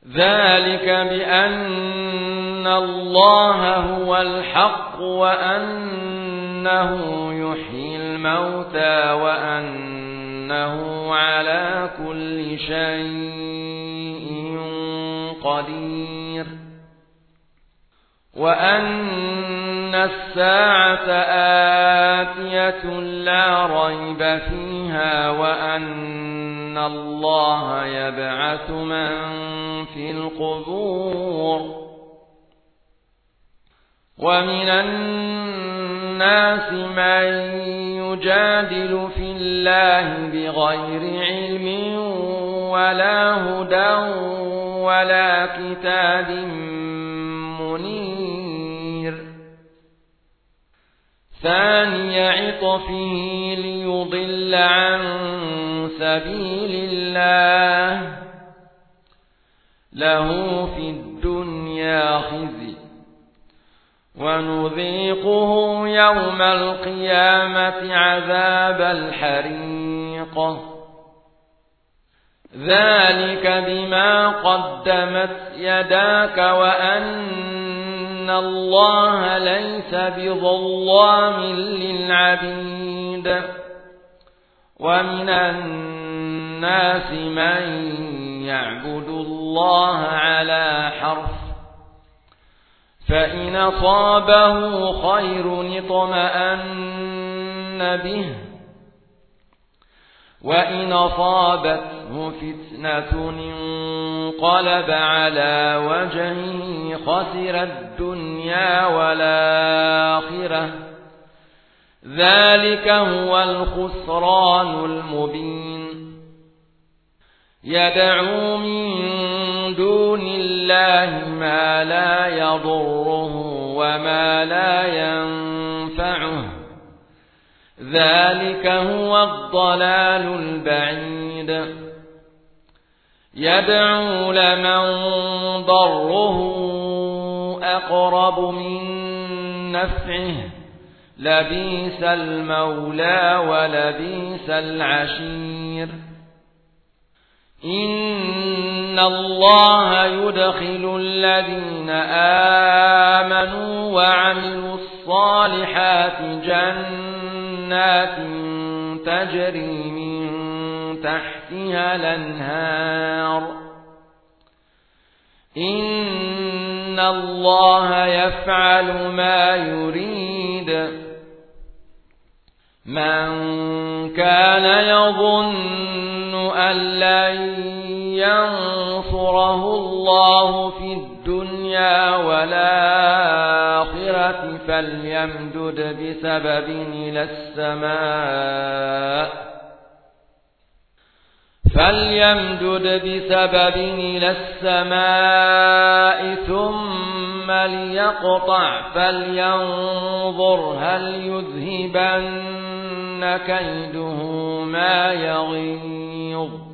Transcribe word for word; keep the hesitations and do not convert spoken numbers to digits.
ذلك بأن الله هو الحق وأنه يحيي الموتى وأنه على كل شيء قدير وأن الساعة آتية لا ريب فيها وأن الله يبعث من في القبور ومن الناس من يجادل في الله بغير علم ولا هدى ولا كتاب منير ثاني عطفه ليضل عن سبيل الله له في الدنيا خزي ونذيقه يوم القيامة عذاب الحريق ذلك بما قدمت يداك وأن الله ليس بظلام للعبيد ومن الناس من يعبد الله على حرف فإن أصابه خير اطمأن به وإن أصابته فتنة انقلب على وجهه خسر الدنيا والآخرة ذلك هو الخسران المبين يدعو من دون الله ما لا يضره وما لا ينفعه ذلك هو الضلال البعيد يدعو لمن ضره أقرب من نفعه لبئس المولى ولبئس العشير إن الله يدخل الذين آمنوا وعملوا الصالحات جنات تجري من تحتها الأنهار إن الله يفعل ما يريد من كان يظن أن لن ينصره الله في الدنيا والآخرة فليمدد بسبب إلى السماء فليمدد بسبب إلى السماء ثم ليقطع فلينظر هل يذهبن كيده ما يغيظ